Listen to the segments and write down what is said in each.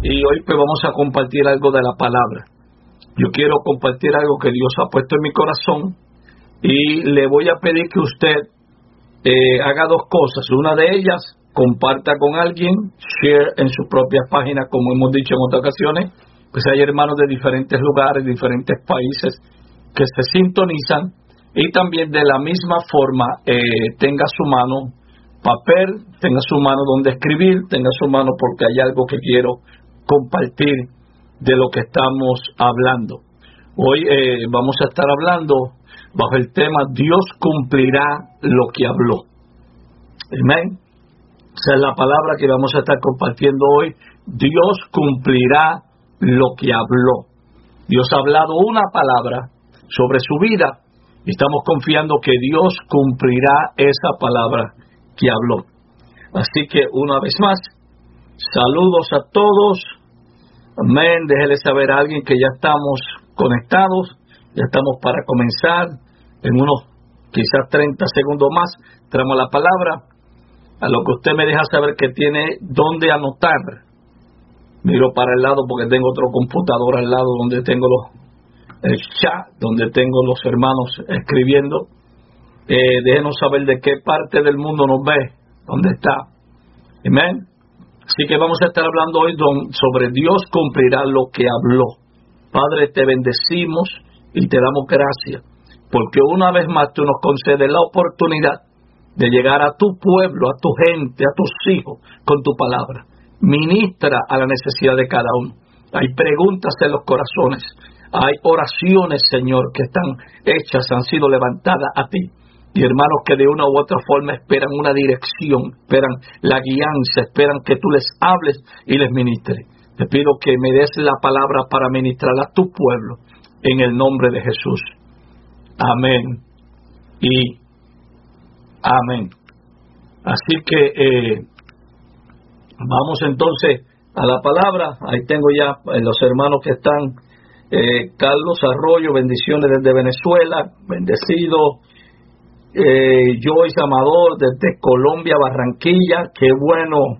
y hoy pues vamos a compartir algo de la palabra. Yo quiero compartir algo que Dios ha puesto en mi corazón y le voy a pedir que usted haga dos cosas. Una de ellas, comparta con alguien, share en sus propias páginas, como hemos dicho en otras ocasiones, pues hay hermanos de diferentes lugares, diferentes países que se sintonizan, y también de la misma forma tenga su mano papel, tenga su mano donde escribir, tenga su mano porque hay algo que quiero compartir de lo que estamos hablando. Hoy vamos a estar hablando bajo el tema Dios cumplirá lo que habló. Amén. Esa es la palabra que vamos a estar compartiendo hoy. Dios cumplirá lo que habló. Dios ha hablado una palabra sobre su vida y estamos confiando que Dios cumplirá esa palabra que habló. Así que una vez más, saludos a todos. Amén. Déjele saber a alguien que ya estamos conectados, ya estamos para comenzar. En unos quizás 30 segundos más traemos la palabra. A lo que usted me deja saber que tiene dónde anotar. Miro para el lado porque tengo otro computador al lado donde tengo el chat, donde tengo los hermanos escribiendo. Déjenos saber de qué parte del mundo nos ve, dónde está. Amén. Así que vamos a estar hablando hoy sobre Dios cumplirá lo que habló. Padre, te bendecimos y te damos gracias, porque una vez más tú nos concedes la oportunidad de llegar a tu pueblo, a tu gente, a tus hijos, con tu palabra. Ministra a la necesidad de cada uno. Hay preguntas en los corazones, hay oraciones, Señor, que están hechas, han sido levantadas a ti. Y hermanos que de una u otra forma esperan una dirección, esperan la guianza, esperan que tú les hables y les ministres. Te pido que me des la palabra para ministrar a tu pueblo, en el nombre de Jesús. Amén y amén. Así que vamos entonces a la palabra. Ahí tengo ya los hermanos que están. Carlos Arroyo, bendiciones desde Venezuela, bendecido. Joyce Amador desde Colombia, Barranquilla, qué bueno.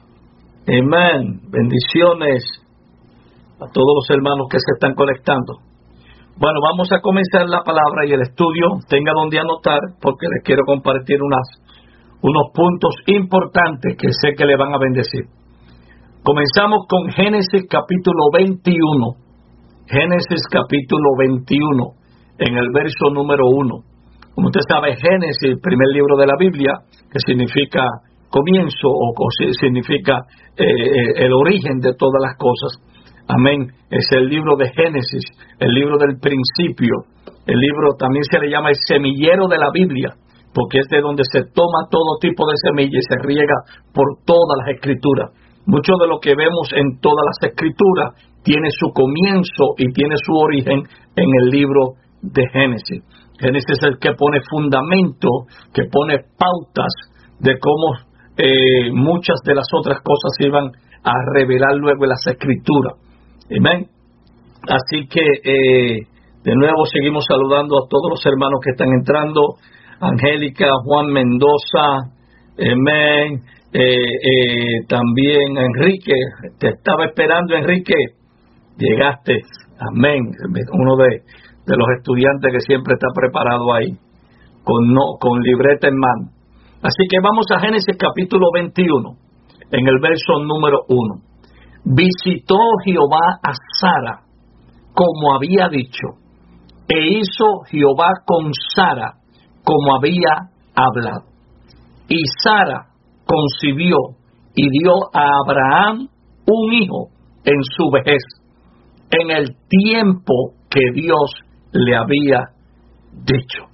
Amén. Bendiciones a todos los hermanos que se están conectando. Bueno, vamos a comenzar la palabra y el estudio. Tenga donde anotar porque les quiero compartir unos puntos importantes que sé que le van a bendecir. Comenzamos con Génesis capítulo 21. Génesis capítulo 21, en el verso número 1. Como usted sabe, Génesis, el primer libro de la Biblia, que significa comienzo o significa el origen de todas las cosas. Amén. Es el libro de Génesis, el libro del principio. El libro también se le llama el semillero de la Biblia, porque es de donde se toma todo tipo de semilla y se riega por todas las escrituras. Mucho de lo que vemos en todas las escrituras tiene su comienzo y tiene su origen en el libro de Génesis. Génesis es el que pone fundamento, que pone pautas de cómo muchas de las otras cosas se iban a revelar luego en las escrituras. Amén. Así que de nuevo seguimos saludando a todos los hermanos que están entrando. Angélica, Juan Mendoza, amén. También Enrique, te estaba esperando, Enrique, llegaste, amén. Uno de los estudiantes que siempre está preparado ahí, con libreta en mano. Así que vamos a Génesis capítulo 21, en el verso número 1. Visitó Jehová a Sara, como había dicho, e hizo Jehová con Sara, como había hablado. Y Sara concibió y dio a Abraham un hijo en su vejez, en el tiempo que Dios le había dicho.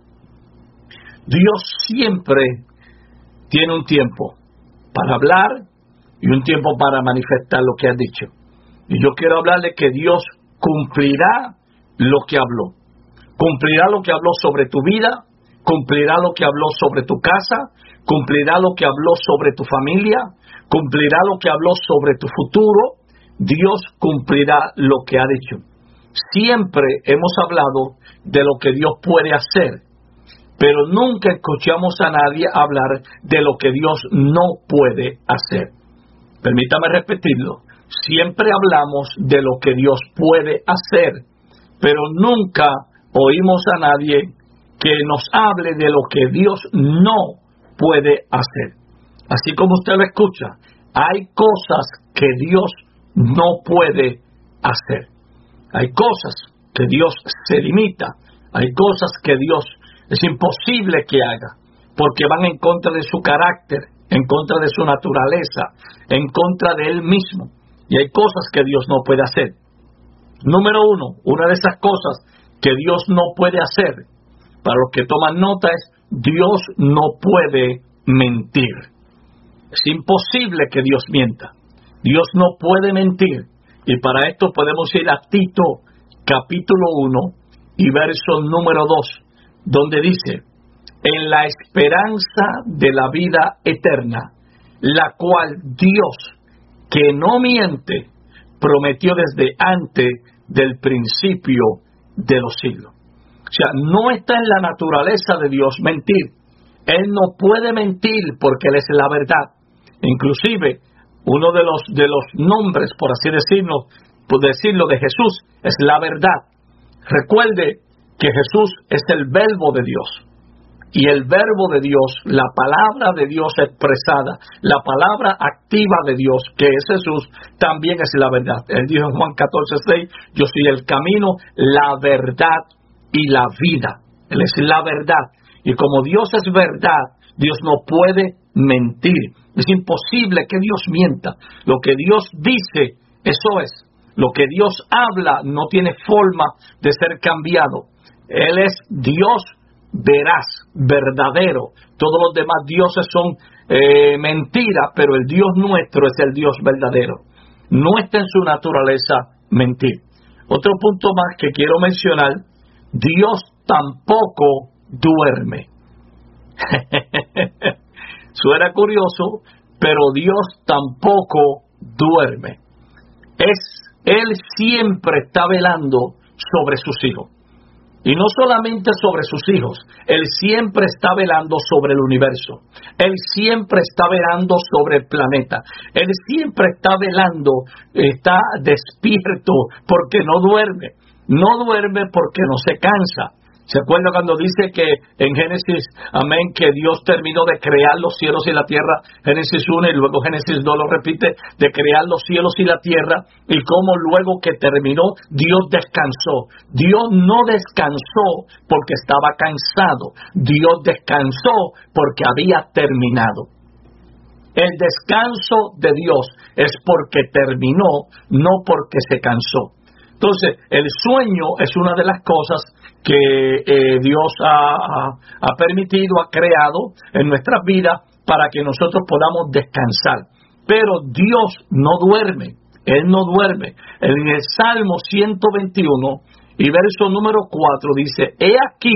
Dios siempre tiene un tiempo para hablar y un tiempo para manifestar lo que ha dicho. Y yo quiero hablarle que Dios cumplirá lo que habló. Cumplirá lo que habló sobre tu vida, cumplirá lo que habló sobre tu casa, cumplirá lo que habló sobre tu familia, cumplirá lo que habló sobre tu futuro. Dios cumplirá lo que ha dicho. Siempre hemos hablado de lo que Dios puede hacer, pero nunca escuchamos a nadie hablar de lo que Dios no puede hacer. Permítame repetirlo. siempre hablamos de lo que Dios puede hacer, pero nunca oímos a nadie que nos hable de lo que Dios no puede hacer. Así como usted lo escucha, hay cosas que Dios no puede hacer. Hay cosas que Dios se limita. Hay cosas que Dios es imposible que haga, porque van en contra de su carácter, en contra de su naturaleza, en contra de Él mismo. Y hay cosas que Dios no puede hacer. Número uno, una de esas cosas que Dios no puede hacer, para los que toman nota, es Dios no puede mentir. Es imposible que Dios mienta. Dios no puede mentir. Y para esto podemos ir a Tito, capítulo 1 y verso número 2, donde dice: en la esperanza de la vida eterna, la cual Dios, que no miente, prometió desde antes del principio de los siglos. O sea, no está en la naturaleza de Dios mentir. Él no puede mentir porque Él es la verdad. Inclusive, uno de los nombres, por así decirlo, de Jesús es la verdad. Recuerde que Jesús es el verbo de Dios. Y el verbo de Dios, la palabra de Dios expresada, la palabra activa de Dios, que es Jesús, también es la verdad. Él dijo en Juan 14:6, yo soy el camino, la verdad y la vida. Él es la verdad. Y como Dios es verdad, Dios no puede mentir. Es imposible que Dios mienta. Lo que Dios dice, eso es. Lo que Dios habla no tiene forma de ser cambiado. Él es Dios veraz, verdadero. Todos los demás dioses son mentiras, pero el Dios nuestro es el Dios verdadero. No está en su naturaleza mentir. Otro punto más que quiero mencionar: Dios tampoco duerme. Suena curioso, pero Dios tampoco duerme. Él siempre está velando sobre sus hijos. Y no solamente sobre sus hijos, Él siempre está velando sobre el universo. Él siempre está velando sobre el planeta. Él siempre está velando, está despierto porque no duerme. No duerme porque no se cansa. ¿Se acuerda cuando dice que en Génesis, amén, que Dios terminó de crear los cielos y la tierra? Génesis 1 y luego Génesis 2 lo repite, de crear los cielos y la tierra, y cómo luego que terminó, Dios descansó. Dios no descansó porque estaba cansado. Dios descansó porque había terminado. El descanso de Dios es porque terminó, no porque se cansó. Entonces, el sueño es una de las cosas que Dios ha permitido, ha creado en nuestras vidas para que nosotros podamos descansar. Pero Dios no duerme, Él no duerme. En el Salmo 121 y verso número 4 dice: he aquí,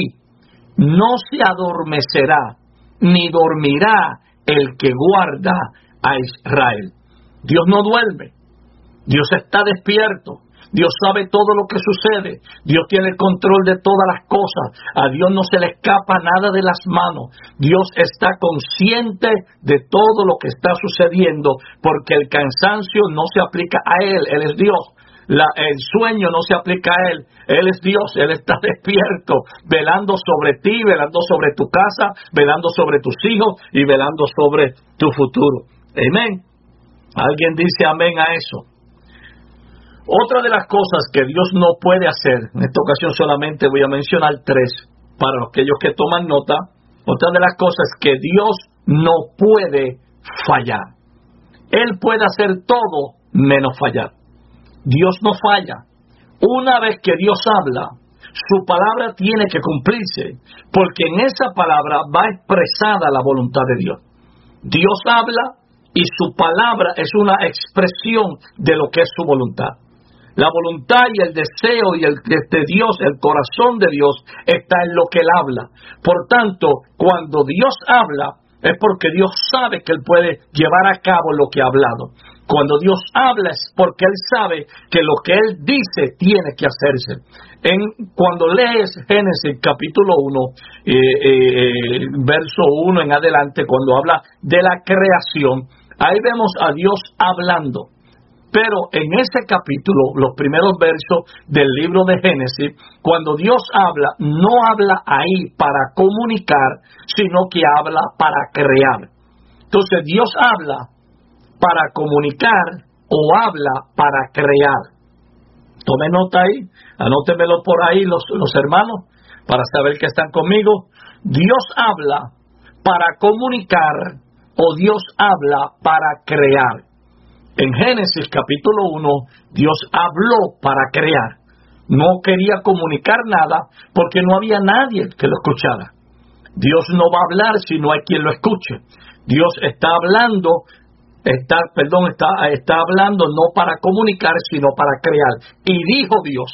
no se adormecerá, ni dormirá el que guarda a Israel. Dios no duerme, Dios está despierto. Dios sabe todo lo que sucede. Dios tiene el control de todas las cosas. A Dios no se le escapa nada de las manos. Dios está consciente de todo lo que está sucediendo, porque el cansancio no se aplica a Él. Él es Dios. El sueño no se aplica a Él. Él es Dios. Él está despierto, velando sobre ti, velando sobre tu casa, velando sobre tus hijos y velando sobre tu futuro. Amén. ¿Alguien dice amén a eso? Otra de las cosas que Dios no puede hacer, en esta ocasión solamente voy a mencionar 3, para aquellos que toman nota. Otra de las cosas que Dios no puede fallar. Él puede hacer todo menos fallar. Dios no falla. Una vez que Dios habla, su palabra tiene que cumplirse, porque en esa palabra va expresada la voluntad de Dios. Dios habla y su palabra es una expresión de lo que es su voluntad. La voluntad y el deseo y el de Dios, el corazón de Dios, está en lo que Él habla. Por tanto, cuando Dios habla, es porque Dios sabe que Él puede llevar a cabo lo que ha hablado. Cuando Dios habla es porque Él sabe que lo que Él dice tiene que hacerse. Cuando lees Génesis capítulo 1, verso 1 en adelante, cuando habla de la creación, ahí vemos a Dios hablando. Pero en ese capítulo, los primeros versos del libro de Génesis, cuando Dios habla, no habla ahí para comunicar, sino que habla para crear. Entonces Dios habla para comunicar o habla para crear. Tome nota ahí, anótemelo por ahí los hermanos, para saber que están conmigo. Dios habla para comunicar o Dios habla para crear. En Génesis capítulo 1, Dios habló para crear. No quería comunicar nada porque no había nadie que lo escuchara. Dios no va a hablar si no hay quien lo escuche. Dios está hablando, está hablando no para comunicar, sino para crear. Y dijo Dios,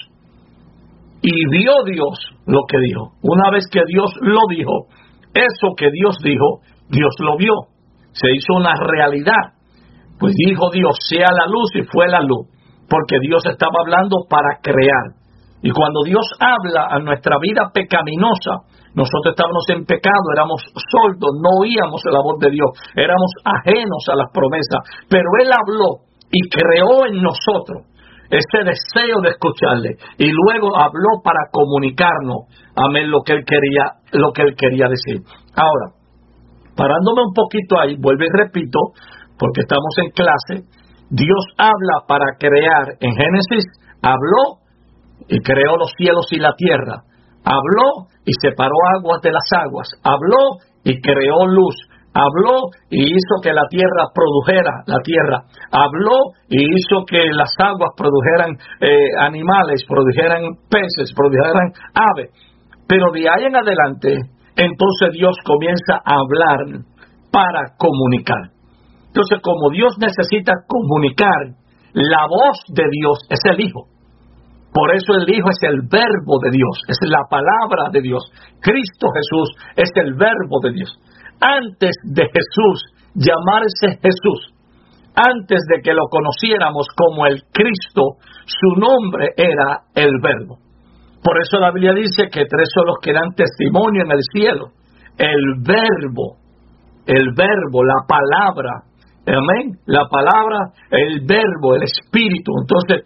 y vio Dios lo que dijo. Una vez que Dios lo dijo, eso que Dios dijo, Dios lo vio. Se hizo una realidad. Pues dijo Dios, sea la luz, y fue la luz, porque Dios estaba hablando para crear. Y cuando Dios habla a nuestra vida pecaminosa, nosotros estábamos en pecado, éramos sordos, no oíamos la voz de Dios, éramos ajenos a las promesas, pero Él habló y creó en nosotros ese deseo de escucharle, y luego habló para comunicarnos, amén, lo que Él quería decir. Ahora, parándome un poquito ahí, vuelvo y repito, porque estamos en clase, Dios habla para crear. En Génesis habló y creó los cielos y la tierra. Habló y separó aguas de las aguas. Habló y creó luz. Habló y hizo que la tierra produjera la tierra. Habló y hizo que las aguas produjeran animales, produjeran peces, produjeran aves. Pero de ahí en adelante, entonces Dios comienza a hablar para comunicar. Entonces, como Dios necesita comunicar, la voz de Dios es el Hijo. Por eso el Hijo es el verbo de Dios, es la palabra de Dios. Cristo Jesús es el verbo de Dios. Antes de Jesús llamarse Jesús, antes de que lo conociéramos como el Cristo, su nombre era el verbo. Por eso la Biblia dice que 3 son los que dan testimonio en el cielo. El verbo, la palabra. Amén. La palabra, el verbo, el espíritu. Entonces,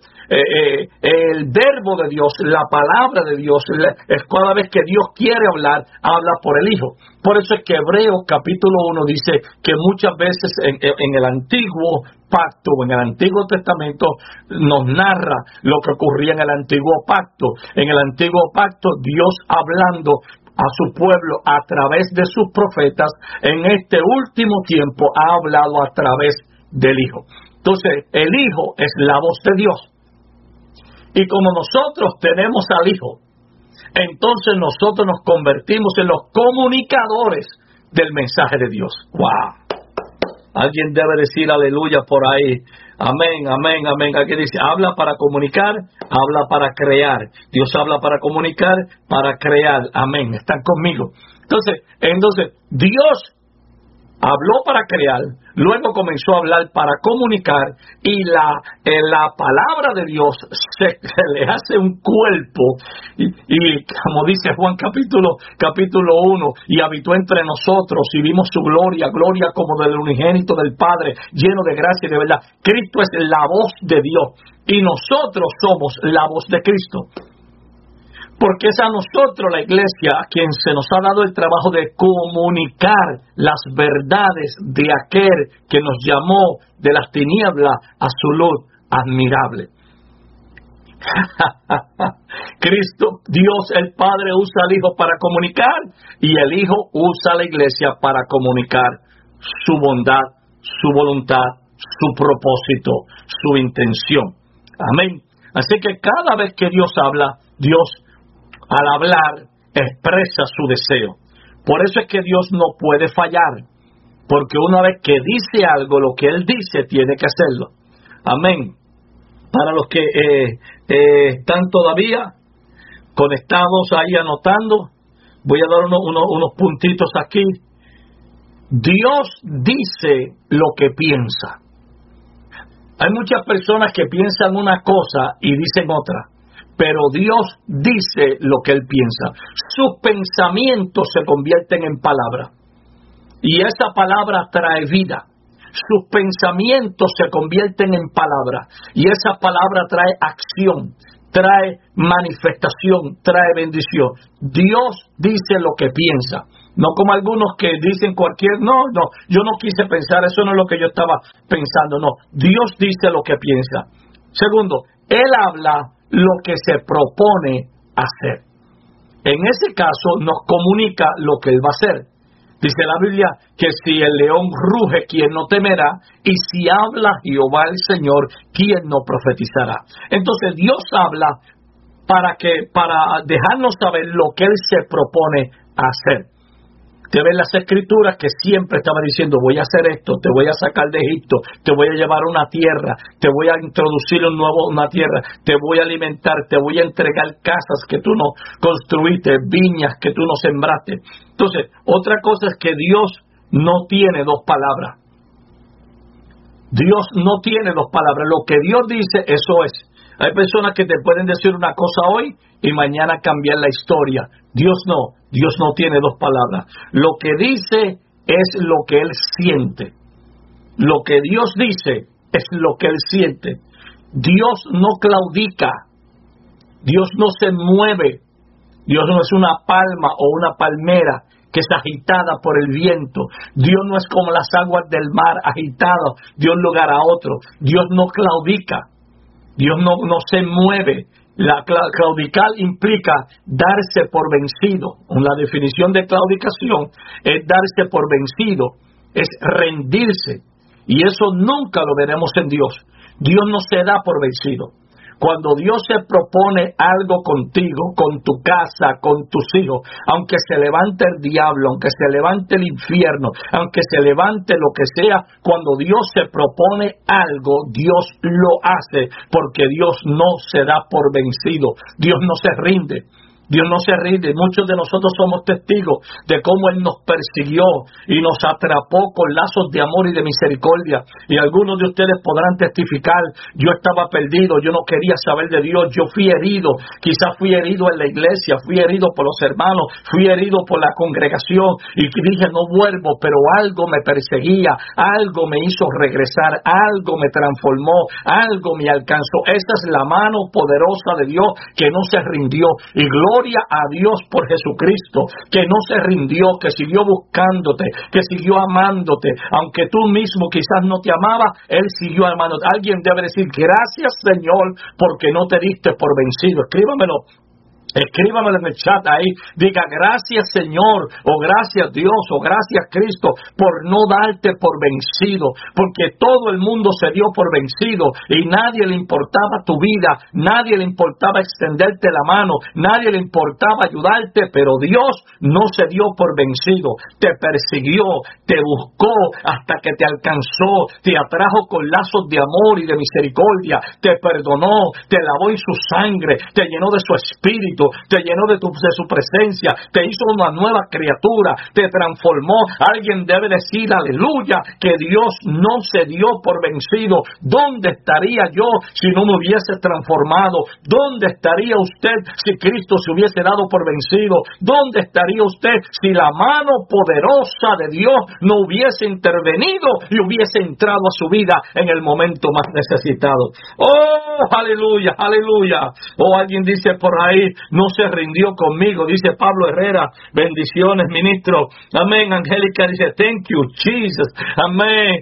el verbo de Dios, la palabra de Dios, es cada vez que Dios quiere hablar, habla por el Hijo. Por eso es que Hebreos capítulo 1 dice que muchas veces en el antiguo pacto, en el Antiguo Testamento, nos narra lo que ocurría en el antiguo pacto. En el antiguo pacto, Dios hablando a su pueblo a través de sus profetas, en este último tiempo ha hablado a través del Hijo. Entonces, el Hijo es la voz de Dios. Y como nosotros tenemos al Hijo, entonces nosotros nos convertimos en los comunicadores del mensaje de Dios. ¡Wow! Alguien debe decir aleluya por ahí. Amén, amén, amén. Aquí dice, habla para comunicar, habla para crear. Dios habla para comunicar, para crear. Amén. Están conmigo. Entonces, Dios habló para crear, luego comenzó a hablar para comunicar, y la palabra de Dios se le hace un cuerpo, y como dice Juan capítulo 1, y habitó entre nosotros, y vimos su gloria como del unigénito del Padre, lleno de gracia y de verdad. Cristo es la voz de Dios, y nosotros somos la voz de Cristo. Porque es a nosotros, la iglesia, a quien se nos ha dado el trabajo de comunicar las verdades de aquel que nos llamó de las tinieblas a su luz admirable. Cristo, Dios el Padre usa al Hijo para comunicar, y el Hijo usa a la iglesia para comunicar su bondad, su voluntad, su propósito, su intención. Amén. Así que cada vez que Dios habla, Dios al hablar expresa su deseo. Por eso es que Dios no puede fallar, porque una vez que dice algo, lo que Él dice tiene que hacerlo. Amén. Para los que están todavía conectados ahí anotando, voy a dar unos puntitos aquí. Dios dice lo que piensa. Hay muchas personas que piensan una cosa y dicen otra, pero Dios dice lo que Él piensa. Sus pensamientos se convierten en palabra, y esa palabra trae vida. sus pensamientos se convierten en palabras, y esa palabra trae acción, trae manifestación, trae bendición. Dios dice lo que piensa, no como algunos que dicen no, yo no quise pensar, eso no es lo que yo estaba pensando. No, Dios dice lo que piensa. Segundo, Él habla lo que se propone hacer. En ese caso nos comunica lo que Él va a hacer. Dice la Biblia que si el león ruge, ¿quién no temerá? Y si habla Jehová el Señor, ¿quién no profetizará? Entonces Dios habla para dejarnos saber lo que Él se propone hacer. Te ven las Escrituras que siempre estaba diciendo: voy a hacer esto, te voy a sacar de Egipto, te voy a llevar a una tierra, te voy a introducir una tierra, te voy a alimentar, te voy a entregar casas que tú no construiste, viñas que tú no sembraste. Entonces, otra cosa es que Dios no tiene dos palabras. Dios no tiene dos palabras. Lo que Dios dice, eso es. Hay personas que te pueden decir una cosa hoy y mañana cambiar la historia. Dios no tiene dos palabras. Lo que dice es lo que Él siente. Lo que Dios dice es lo que Él siente. Dios no claudica. Dios no se mueve. Dios no es una palma o una palmera que es agitada por el viento. Dios no es como las aguas del mar agitadas de un lugar a otro. Dios no claudica. Dios no se mueve. La claudicar implica darse por vencido. La definición de claudicación es darse por vencido, es rendirse. Y eso nunca lo veremos en Dios. Dios no se da por vencido. Cuando Dios se propone algo contigo, con tu casa, con tus hijos, aunque se levante el diablo, aunque se levante el infierno, aunque se levante lo que sea, cuando Dios se propone algo, Dios lo hace, porque Dios no se da por vencido. Dios no se rinde. Dios no se rinde. Muchos de nosotros somos testigos de cómo Él nos persiguió y nos atrapó con lazos de amor y de misericordia. Y algunos de ustedes podrán testificar: yo estaba perdido, yo no quería saber de Dios, yo fui herido, quizás fui herido en la iglesia, fui herido por los hermanos, fui herido por la congregación, y dije: no vuelvo, pero algo me perseguía, algo me hizo regresar, algo me transformó, algo me alcanzó. Esa es la mano poderosa de Dios que no se rindió. Y gloria a Dios por Jesucristo, que no se rindió, que siguió buscándote, que siguió amándote. Aunque tú mismo quizás no te amaba, Él siguió amándote. Alguien debe decir: gracias, Señor, porque no te diste por vencido. Escríbamelo en el chat ahí. Diga: gracias, Señor, o gracias, Dios, o gracias, Cristo, por no darte por vencido. Porque todo el mundo se dio por vencido y nadie le importaba tu vida, nadie le importaba extenderte la mano, nadie le importaba ayudarte, pero Dios no se dio por vencido. Te persiguió, te buscó hasta que te alcanzó, te atrajo con lazos de amor y de misericordia, te perdonó, te lavó en su sangre, te llenó de su espíritu, te llenó de su presencia, te hizo una nueva criatura, te transformó. Alguien debe decir: aleluya, que Dios no se dio por vencido. ¿Dónde estaría yo si no me hubiese transformado? ¿Dónde estaría usted si Cristo se hubiese dado por vencido? ¿Dónde estaría usted si la mano poderosa de Dios no hubiese intervenido y hubiese entrado a su vida en el momento más necesitado? ¡Oh, aleluya, aleluya! O alguien dice por ahí: no se rindió conmigo, dice Pablo Herrera. Bendiciones, ministro. Amén. Angélica dice: thank you, Jesus. Amén.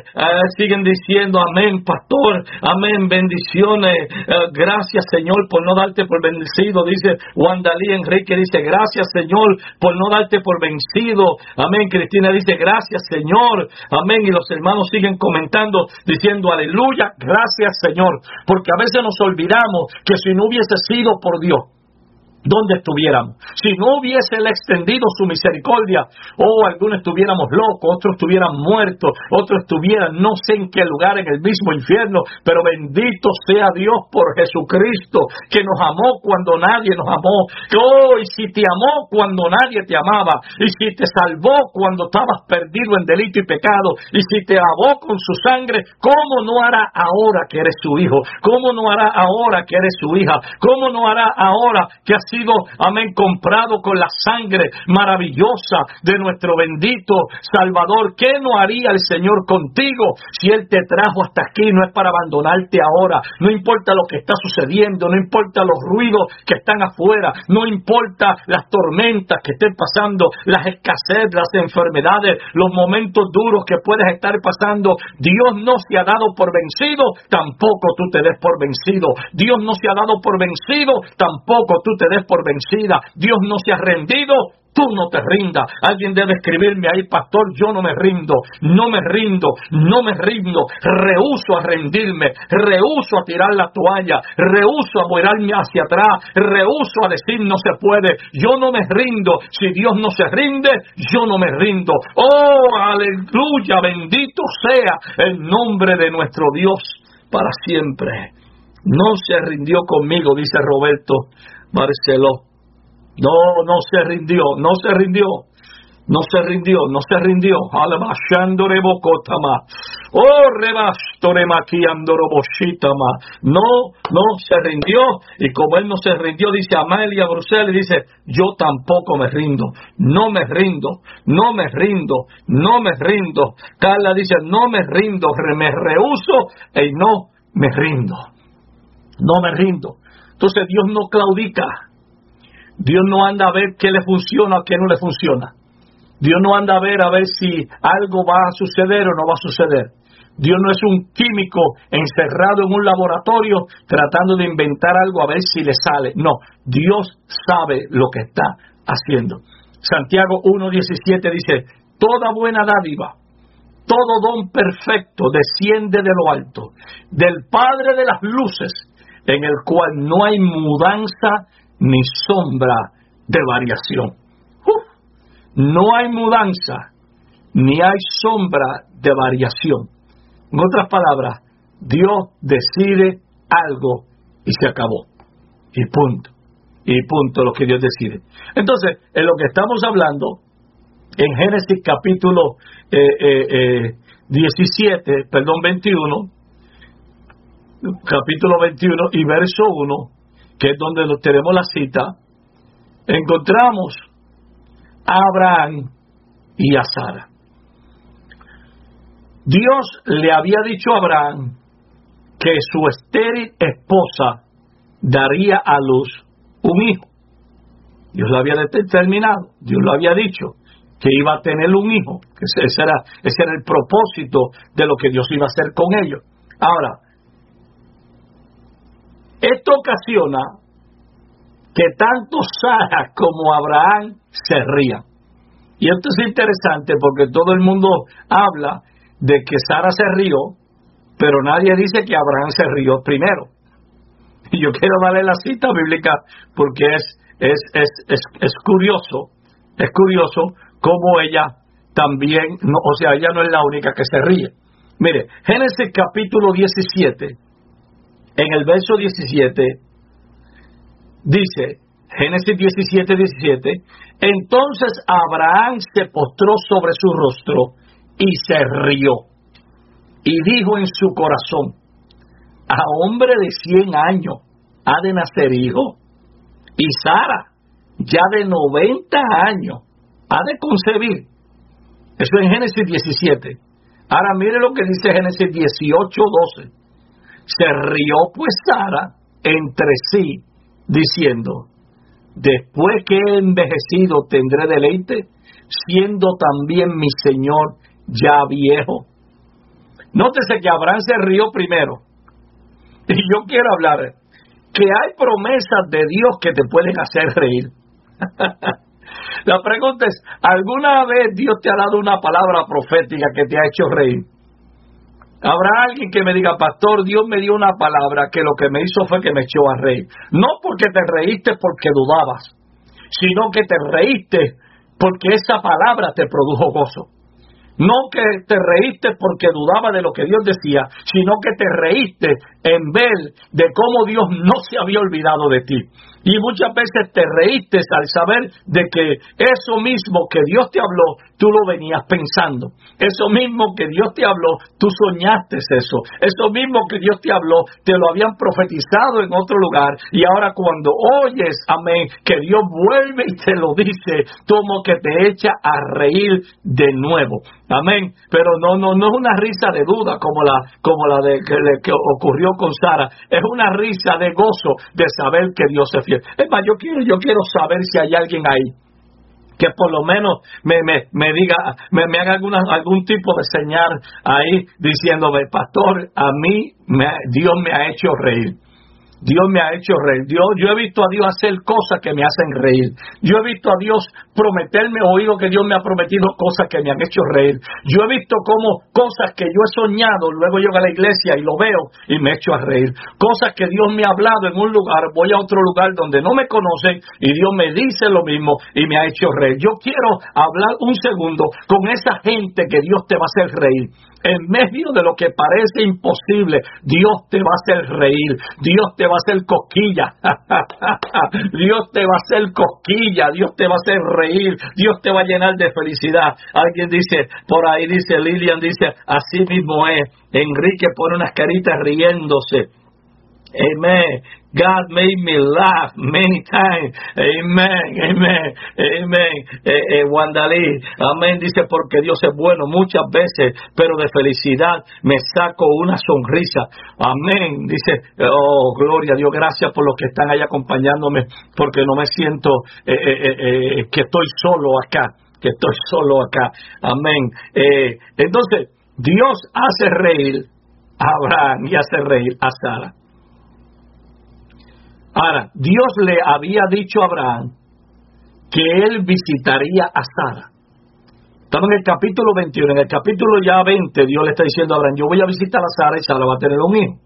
Siguen diciendo: amén, pastor. Amén. Bendiciones. Gracias, Señor, por no darte por vencido. Dice Wandalí Enrique, dice: gracias, Señor, por no darte por vencido. Amén. Cristina dice: gracias, Señor. Amén. Y los hermanos siguen comentando diciendo: aleluya, gracias, Señor. Porque a veces nos olvidamos que si no hubiese sido por Dios, ¿dónde estuviéramos? Si no hubiese Él extendido su misericordia, algunos estuviéramos locos, otros estuvieran muertos, otros estuvieran no sé en qué lugar, en el mismo infierno. Pero bendito sea Dios por Jesucristo, que nos amó cuando nadie nos amó. Y si te amó cuando nadie te amaba, y si te salvó cuando estabas perdido en delito y pecado, y si te lavó con su sangre, ¿cómo no hará ahora que eres su hijo? ¿Cómo no hará ahora que eres su hija? ¿Cómo no hará ahora que has sido, amén, comprado con la sangre maravillosa de nuestro bendito Salvador. ¿Qué no haría el Señor contigo si Él te trajo hasta aquí? No es para abandonarte ahora. No importa lo que está sucediendo, no importa los ruidos que están afuera, no importa las tormentas que estén pasando, las escasez, las enfermedades, los momentos duros que puedes estar pasando. Dios no se ha dado por vencido, tampoco tú te des por vencido. Dios no se ha dado por vencido, tampoco tú te des por vencida. Dios no se ha rendido, tú no te rindas. Alguien debe escribirme ahí: pastor, yo no me rindo, no me rindo, no me rindo. Rehúso a rendirme, rehúso a tirar la toalla, rehúso a mirarme hacia atrás, rehúso a decir no se puede. Yo no me rindo. Si Dios no se rinde, yo no me rindo. Oh, aleluya, bendito sea el nombre de nuestro Dios para siempre. No se rindió conmigo, dice Roberto Barceló. No se rindió, no se rindió, no se rindió, no se rindió. Alabashandore bocotama. Oh, rebastore maquiandoro boshitama. No se rindió. Y como él no se rindió, dice Amelia Bruselas, dice: yo tampoco me rindo, no me rindo, no me rindo, no me rindo. Carla dice: no me rindo, me rehúso y no me rindo. No me rindo. Entonces Dios no claudica. Dios no anda a ver qué le funciona o qué no le funciona. Dios no anda a ver si algo va a suceder o no va a suceder. Dios no es un químico encerrado en un laboratorio tratando de inventar algo a ver si le sale. No, Dios sabe lo que está haciendo. Santiago 1:17 dice: toda buena dádiva, todo don perfecto desciende de lo alto, del Padre de las luces, en el cual no hay mudanza ni sombra de variación. No hay mudanza, ni hay sombra de variación. En otras palabras, Dios decide algo y se acabó. Y punto. Y punto lo que Dios decide. Entonces, en lo que estamos hablando, en Génesis capítulo 21, capítulo 21 y verso 1, que es donde tenemos la cita, encontramos a Abraham y a Sara. Dios le había dicho a Abraham que su estéril esposa daría a luz un hijo. Dios lo había determinado, Dios lo había dicho, que iba a tener un hijo, que ese era el propósito de lo que Dios iba a hacer con ellos. Ahora, esto ocasiona que tanto Sara como Abraham se rían. Y esto es interesante porque todo el mundo habla de que Sara se rió, pero nadie dice que Abraham se rió primero. Y yo quiero darle la cita bíblica porque es curioso cómo ella también, ella no es la única que se ríe. Mire, Génesis capítulo 17, en el verso 17, dice, Génesis 17, entonces Abraham se postró sobre su rostro y se rió, y dijo en su corazón: a hombre de 100 años ha de nacer hijo, y Sara, ya de 90 años, ha de concebir. Eso en Génesis 17. Ahora mire lo que dice Génesis 18:12. Se rió pues Sara entre sí, diciendo: después que he envejecido tendré deleite, siendo también mi Señor ya viejo. Nótese que Abraham se rió primero. Y yo quiero hablar que hay promesas de Dios que te pueden hacer reír. La pregunta es: ¿alguna vez Dios te ha dado una palabra profética que te ha hecho reír? Habrá alguien que me diga: pastor, Dios me dio una palabra que lo que me hizo fue que me echó a reír. No porque te reíste porque dudabas, sino que te reíste porque esa palabra te produjo gozo. No que te reíste porque dudaba de lo que Dios decía, sino que te reíste en ver de cómo Dios no se había olvidado de ti. Y muchas veces te reíste al saber de que eso mismo que Dios te habló, tú lo venías pensando. Eso mismo que Dios te habló, tú soñaste eso. Eso mismo que Dios te habló, te lo habían profetizado en otro lugar. Y ahora cuando oyes, amén, que Dios vuelve y te lo dice, como que te echa a reír de nuevo. Amén. Pero no es una risa de duda como la de que ocurrió con Sara. Es una risa de gozo de saber que Dios es fiel. Es más, yo quiero saber si hay alguien ahí que por lo menos me diga, me haga algún tipo de señal ahí diciéndome, pastor, a mí Dios me ha hecho reír. Dios me ha hecho reír. Yo he visto a Dios hacer cosas que me hacen reír. Yo he visto a Dios prometerme, oído que Dios me ha prometido cosas que me han hecho reír. Yo he visto cómo cosas que yo he soñado, luego llego a la iglesia y lo veo y me echo a reír. Cosas que Dios me ha hablado en un lugar, voy a otro lugar donde no me conocen y Dios me dice lo mismo y me ha hecho reír. Yo quiero hablar un segundo con esa gente que Dios te va a hacer reír. En medio de lo que parece imposible, Dios te va a hacer reír. Dios te va a hacer cosquilla. Dios te va a hacer cosquilla. Dios te va a hacer reír. Dios te va a llenar de felicidad. Alguien dice, por ahí dice, Lilian dice, así mismo es. Enrique pone unas caritas riéndose. Amen. God made me laugh many times. Amen, amen, amen. Wandalí, amén, dice, porque Dios es bueno muchas veces, pero de felicidad me saco una sonrisa. Amén, dice, oh, gloria a Dios, gracias por los que están ahí acompañándome, porque no me siento que estoy solo acá. Amén. Entonces, Dios hace reír a Abraham y hace reír a Sara. Ahora, Dios le había dicho a Abraham que él visitaría a Sara. Estamos en el capítulo 21. En el capítulo ya 20, Dios le está diciendo a Abraham, yo voy a visitar a Sara y Sara va a tener un hijo.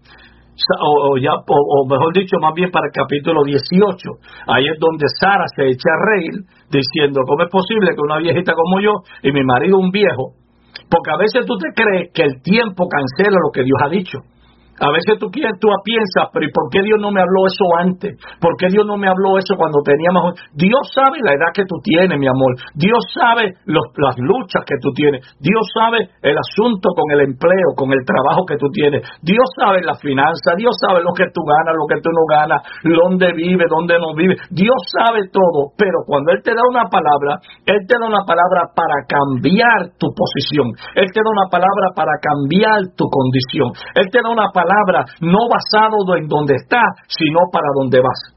O mejor dicho, más bien para el capítulo 18. Ahí es donde Sara se echa a reír, diciendo, ¿cómo es posible que una viejita como yo y mi marido un viejo? Porque a veces tú te crees que el tiempo cancela lo que Dios ha dicho. A veces tú piensas, pero ¿y por qué Dios no me habló eso antes? ¿Por qué Dios no me habló eso cuando teníamos? Dios sabe la edad que tú tienes, mi amor. Dios sabe las luchas que tú tienes. Dios sabe el asunto con el empleo, con el trabajo que tú tienes. Dios sabe las finanzas. Dios sabe lo que tú ganas, lo que tú no ganas, dónde vives, dónde no vives. Dios sabe todo, pero cuando Él te da una palabra, Él te da una palabra para cambiar tu posición. Él te da una palabra para cambiar tu condición. Él te da una palabra no basado en donde estás, sino para donde vas.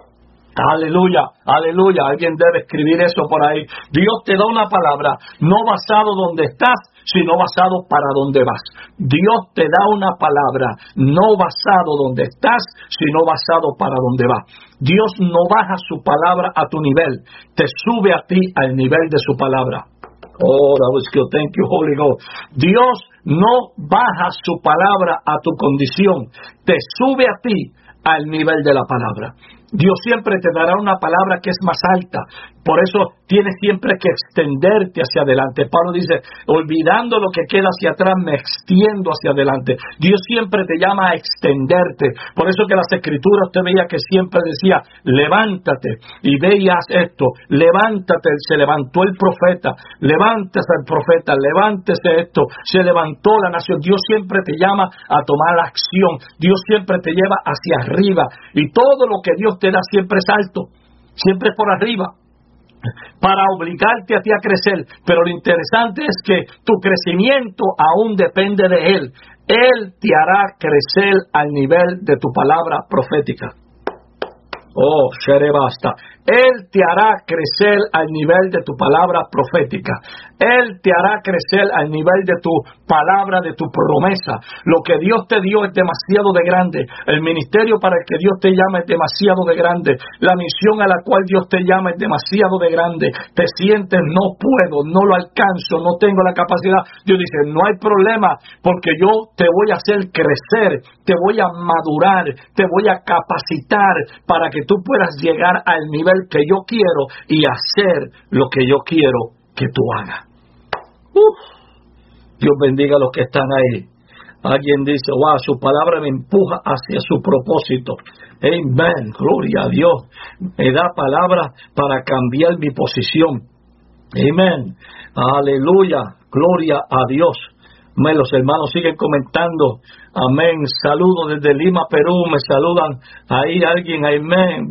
Aleluya, aleluya. Alguien debe escribir eso por ahí. Dios te da una palabra no basado donde estás, sino basado para donde vas. Dios te da una palabra no basado donde estás, sino basado para donde vas. Dios no baja su palabra a tu nivel, te sube a ti al nivel de su palabra. Oh, that was good. Thank you, Holy Ghost. Dios no baja su palabra a tu condición, te sube a ti al nivel de la palabra. Dios siempre te dará una palabra que es más alta. Por eso tienes siempre que extenderte hacia adelante. Pablo dice, olvidando lo que queda hacia atrás, me extiendo hacia adelante. Dios siempre te llama a extenderte. Por eso que las escrituras usted veía que siempre decía, levántate y ve y haz esto. Levántate, se levantó el profeta. Levántese el profeta, levántese esto. Se levantó la nación. Dios siempre te llama a tomar la acción. Dios siempre te lleva hacia arriba. Y todo lo que Dios te da siempre es alto. Siempre es por arriba, para obligarte a ti a crecer. Pero lo interesante es que tu crecimiento aún depende de Él. Él te hará crecer al nivel de tu palabra profética. Oh, Sherebasta. Él te hará crecer al nivel de tu palabra profética. Él te hará crecer al nivel de tu palabra, de tu promesa. Lo que Dios te dio es demasiado de grande. El ministerio para el que Dios te llama es demasiado de grande. La misión a la cual Dios te llama es demasiado de grande. Te sientes, no puedo, no lo alcanzo, no tengo la capacidad. Dios dice, no hay problema, porque yo te voy a hacer crecer, te voy a madurar, te voy a capacitar para que tú puedas llegar al nivel que yo quiero y hacer lo que yo quiero que tú hagas. Dios bendiga a los que están ahí. Alguien dice, wow, su palabra me empuja hacia su propósito. Amén, gloria a Dios. Me da palabra para cambiar mi posición. Amén, aleluya, gloria a Dios. Amén, los hermanos siguen comentando. Amén, saludos desde Lima, Perú. Me saludan ahí alguien, amén.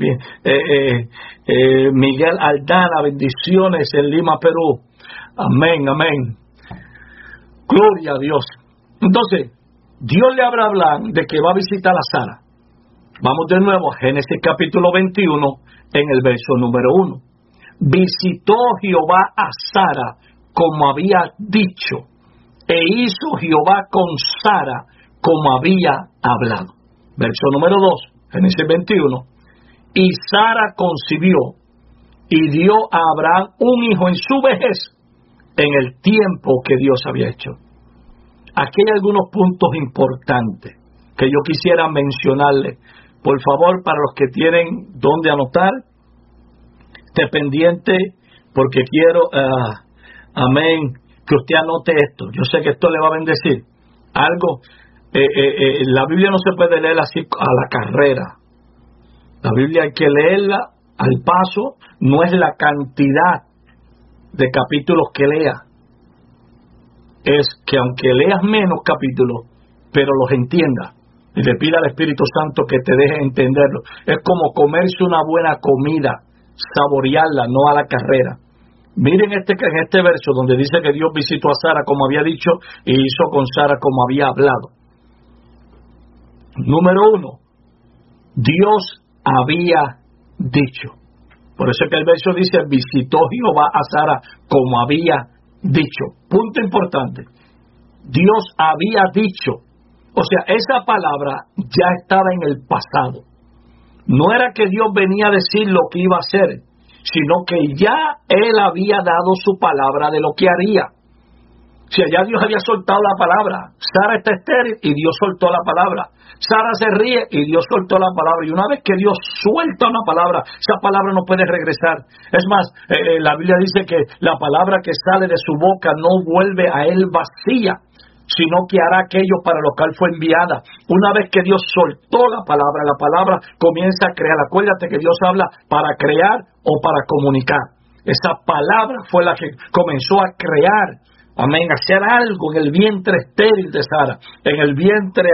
Miguel Aldana, bendiciones en Lima, Perú. Amén, amén. Gloria a Dios. Entonces, Dios le habrá hablado de que va a visitar a Sara. Vamos de nuevo a Génesis capítulo 21 en el verso número 1. Visitó Jehová a Sara como había dicho, e hizo Jehová con Sara como había hablado. Verso número 2, Génesis 21. Y Sara concibió y dio a Abraham un hijo en su vejez, en el tiempo que Dios había hecho. Aquí hay algunos puntos importantes que yo quisiera mencionarles. Por favor, para los que tienen donde anotar, esté pendiente, porque quiero, amén, que usted anote esto. Yo sé que esto le va a bendecir. Algo, la Biblia no se puede leer así a la carrera. La Biblia hay que leerla al paso. No es la cantidad de capítulos que lea, es que aunque leas menos capítulos, pero los entiendas y le pida al Espíritu Santo que te deje entenderlo. Es como comerse una buena comida, saborearla, no a la carrera. Miren en este verso donde dice que Dios visitó a Sara como había dicho y hizo con Sara como había hablado. Número 1, Dios había dicho. Por eso es que el verso dice, visitó Jehová a Sara como había dicho. Punto importante. Dios había dicho. O sea, esa palabra ya estaba en el pasado. No era que Dios venía a decir lo que iba a hacer, sino que ya Él había dado su palabra de lo que haría. O sea, ya Dios había soltado la palabra. Sara está estéril y Dios soltó la palabra. Sara se ríe y Dios soltó la palabra. Y una vez que Dios suelta una palabra, esa palabra no puede regresar. Es más, la Biblia dice que la palabra que sale de su boca no vuelve a Él vacía, sino que hará aquello para lo cual fue enviada. Una vez que Dios soltó la palabra comienza a crear. Acuérdate que Dios habla para crear o para comunicar. Esa palabra fue la que comenzó a crear. Amén, hacer algo en el vientre estéril de Sara, en el vientre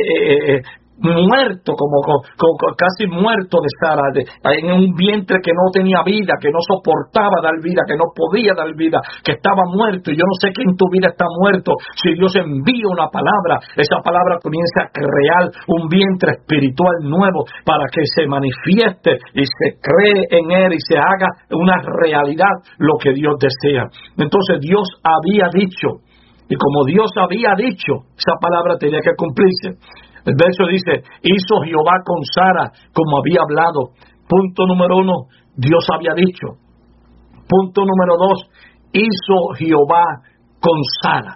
muerto, como casi muerto de Sara, en un vientre que no tenía vida, que no soportaba dar vida, que no podía dar vida, que estaba muerto. Y yo no sé que en tu vida está muerto. Si Dios envía una palabra, esa palabra comienza a crear un vientre espiritual nuevo para que se manifieste y se cree en él y se haga una realidad lo que Dios desea. Entonces Dios había dicho, y como Dios había dicho, esa palabra tenía que cumplirse. El verso dice, hizo Jehová con Sara como había hablado. Punto número 1, Dios había dicho. Punto número 2, hizo Jehová con Sara.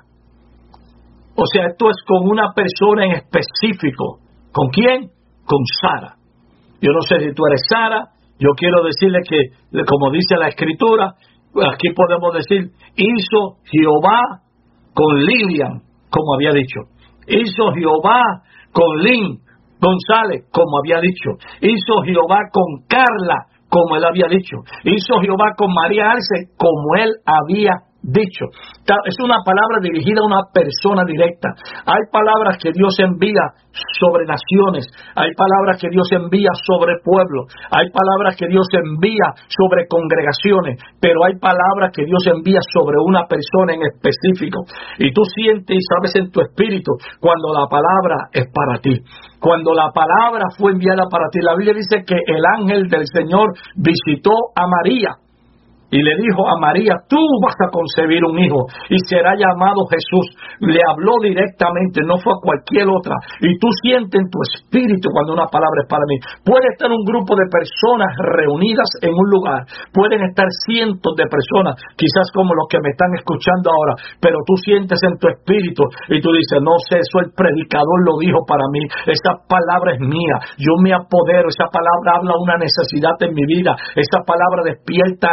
O sea, esto es con una persona en específico. ¿Con quién? Con Sara. Yo no sé si tú eres Sara. Yo quiero decirle que, como dice la Escritura, aquí podemos decir, hizo Jehová con Lilian, como había dicho. Hizo Jehová con Lynn González, como había dicho. Hizo Jehová con Carla, como él había dicho. Hizo Jehová con María Arce, como él había dicho. Es una palabra dirigida a una persona directa. Hay palabras que Dios envía sobre naciones, hay palabras que Dios envía sobre pueblos, hay palabras que Dios envía sobre congregaciones, pero hay palabras que Dios envía sobre una persona en específico. Y tú sientes y sabes en tu espíritu cuando la palabra es para ti. Cuando la palabra fue enviada para ti, la Biblia dice que el ángel del Señor visitó a María y le dijo a María, tú vas a concebir un hijo y será llamado Jesús. Le habló directamente, no fue a cualquier otra. Y tú sientes en tu espíritu cuando una palabra es para mí. Puede estar un grupo de personas reunidas en un lugar, pueden estar cientos de personas, quizás como los que me están escuchando ahora, pero tú sientes en tu espíritu y tú dices, no sé, eso el predicador lo dijo para mí, esa palabra es mía, yo me apodero, esa palabra habla una necesidad en mi vida, esa palabra despierta algo en mi vida.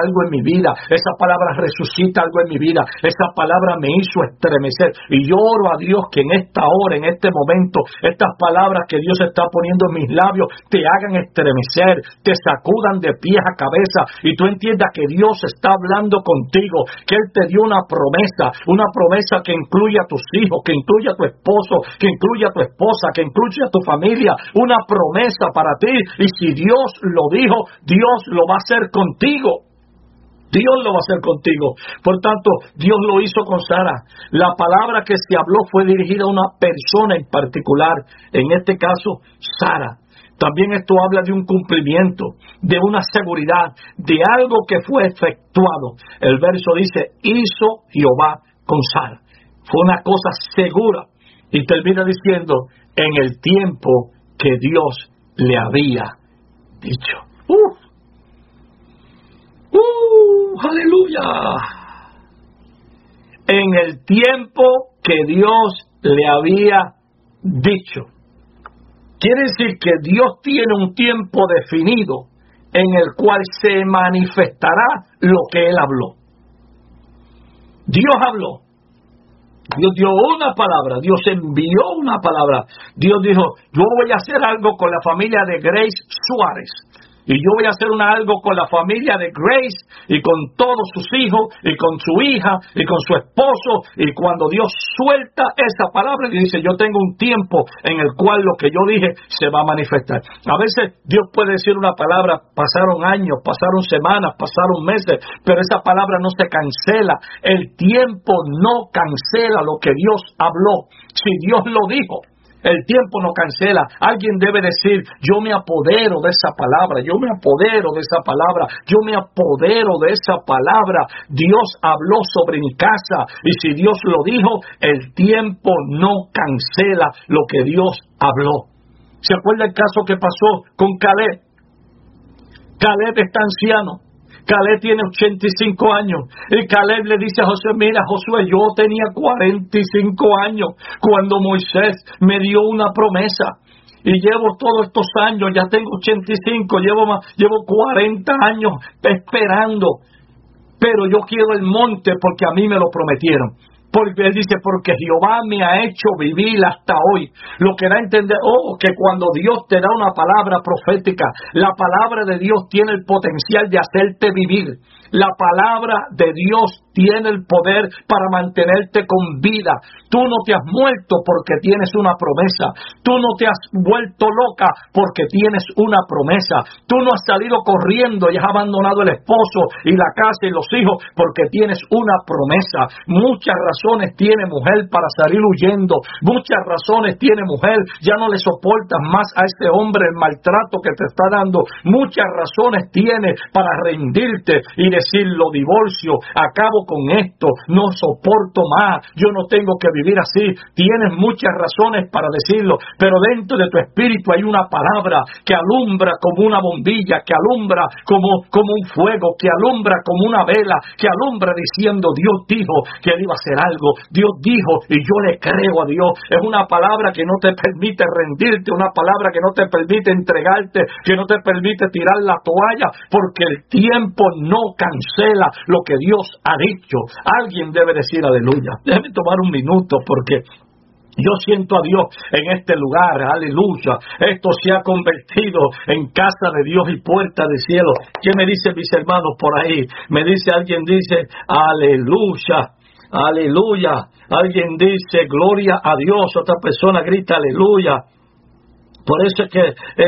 vida, esa palabra resucita algo en mi vida, esa palabra me hizo estremecer. Y yo oro a Dios que en esta hora, en este momento, estas palabras que Dios está poniendo en mis labios te hagan estremecer, te sacudan de pies a cabeza y tú entiendas que Dios está hablando contigo, que Él te dio una promesa que incluye a tus hijos, que incluye a tu esposo, que incluye a tu esposa, que incluye a tu familia, una promesa para ti. Y si Dios lo dijo, Dios lo va a hacer contigo. Dios lo va a hacer contigo. Por tanto, Dios lo hizo con Sara. La palabra que se habló fue dirigida a una persona en particular, en este caso, Sara. También esto habla de un cumplimiento, de una seguridad, de algo que fue efectuado. El verso dice, hizo Jehová con Sara. Fue una cosa segura. Y termina diciendo, en el tiempo que Dios le había dicho. ¡Aleluya! En el tiempo que Dios le había dicho. Quiere decir que Dios tiene un tiempo definido en el cual se manifestará lo que Él habló. Dios habló. Dios dio una palabra. Dios envió una palabra. Dios dijo, yo voy a hacer algo con la familia de Grace Suárez. Y yo voy a hacer algo con la familia de Grace y con todos sus hijos y con su hija y con su esposo. Y cuando Dios suelta esa palabra y dice, yo tengo un tiempo en el cual lo que yo dije se va a manifestar. A veces Dios puede decir una palabra, pasaron años, pasaron semanas, pasaron meses, pero esa palabra no se cancela. El tiempo no cancela lo que Dios habló. Si Dios lo dijo, el tiempo no cancela. Alguien debe decir, yo me apodero de esa palabra, yo me apodero de esa palabra, yo me apodero de esa palabra. Dios habló sobre mi casa y si Dios lo dijo, el tiempo no cancela lo que Dios habló. ¿Se acuerda el caso que pasó con Caleb? Caleb está anciano. Caleb tiene 85 años. Y Caleb le dice a Josué, mira Josué, yo tenía 45 años cuando Moisés me dio una promesa. Y llevo todos estos años, ya tengo 85, llevo 40 años esperando. Pero yo quiero el monte porque a mí me lo prometieron. Porque él dice, porque Jehová me ha hecho vivir hasta hoy. Lo que da a entender, que cuando Dios te da una palabra profética, la palabra de Dios tiene el potencial de hacerte vivir. La palabra de Dios tiene el poder para mantenerte con vida. Tú no te has muerto porque tienes una promesa. Tú no te has vuelto loca porque tienes una promesa. Tú no has salido corriendo y has abandonado el esposo y la casa y los hijos porque tienes una promesa. Muchas razones tiene mujer para salir huyendo. Muchas razones tiene mujer. Ya no le soportas más a ese hombre el maltrato que te está dando. Muchas razones tiene para rendirte y decir, lo divorcio, acabo con esto, no soporto más, yo no tengo que vivir así. Tienes muchas razones para decirlo, pero dentro de tu espíritu hay una palabra que alumbra como una bombilla, que alumbra como un fuego, que alumbra como una vela, que alumbra diciendo, Dios dijo que Él iba a hacer algo, Dios dijo y yo le creo a Dios. Es una palabra que no te permite rendirte, una palabra que no te permite entregarte, que no te permite tirar la toalla, porque el tiempo no cancela lo que Dios ha dicho. Alguien debe decir aleluya. Déjeme tomar un minuto porque yo siento a Dios en este lugar, aleluya. Esto se ha convertido en casa de Dios y puerta del cielo. ¿Qué me dicen mis hermanos por ahí? Alguien dice aleluya, aleluya. Alguien dice gloria a Dios. Otra persona grita aleluya. Por eso es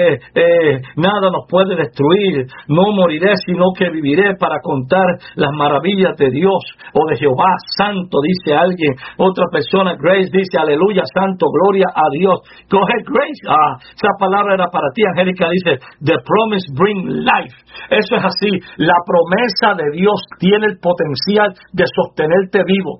que nada nos puede destruir. No moriré, sino que viviré para contar las maravillas de Dios o de Jehová. Santo, dice alguien. Otra persona, Grace, dice aleluya, santo, gloria a Dios. Coge Grace. Esa palabra era para ti. Angélica dice, the promise bring life. Eso es así. La promesa de Dios tiene el potencial de sostenerte vivo.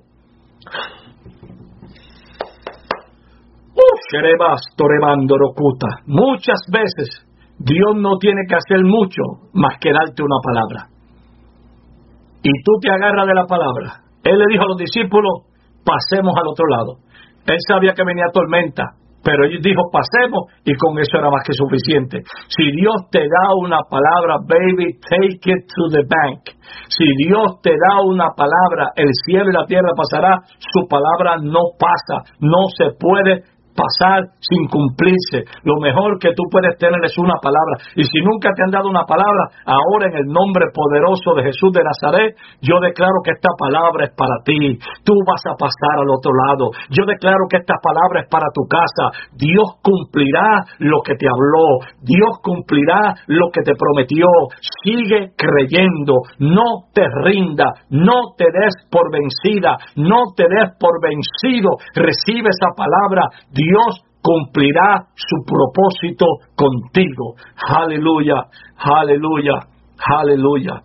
Muchas veces Dios no tiene que hacer mucho más que darte una palabra. Y tú te agarras de la palabra. Él le dijo a los discípulos, pasemos al otro lado. Él sabía que venía tormenta. Pero Él dijo, pasemos, y con eso era más que suficiente. Si Dios te da una palabra, baby, take it to the bank. Si Dios te da una palabra, el cielo y la tierra pasará, su palabra no pasa, no se puede pasar sin cumplirse. Lo mejor que tú puedes tener es una palabra, y si nunca te han dado una palabra, ahora en el nombre poderoso de Jesús de Nazaret, yo declaro que esta palabra es para ti. Tú vas a pasar al otro lado. Yo declaro que esta palabra es para tu casa. Dios cumplirá lo que te habló, Dios cumplirá lo que te prometió. Sigue creyendo, no te rinda, no te des por vencida, no te des por vencido. Recibe esa palabra. Dios cumplirá su propósito contigo. Aleluya, aleluya, aleluya.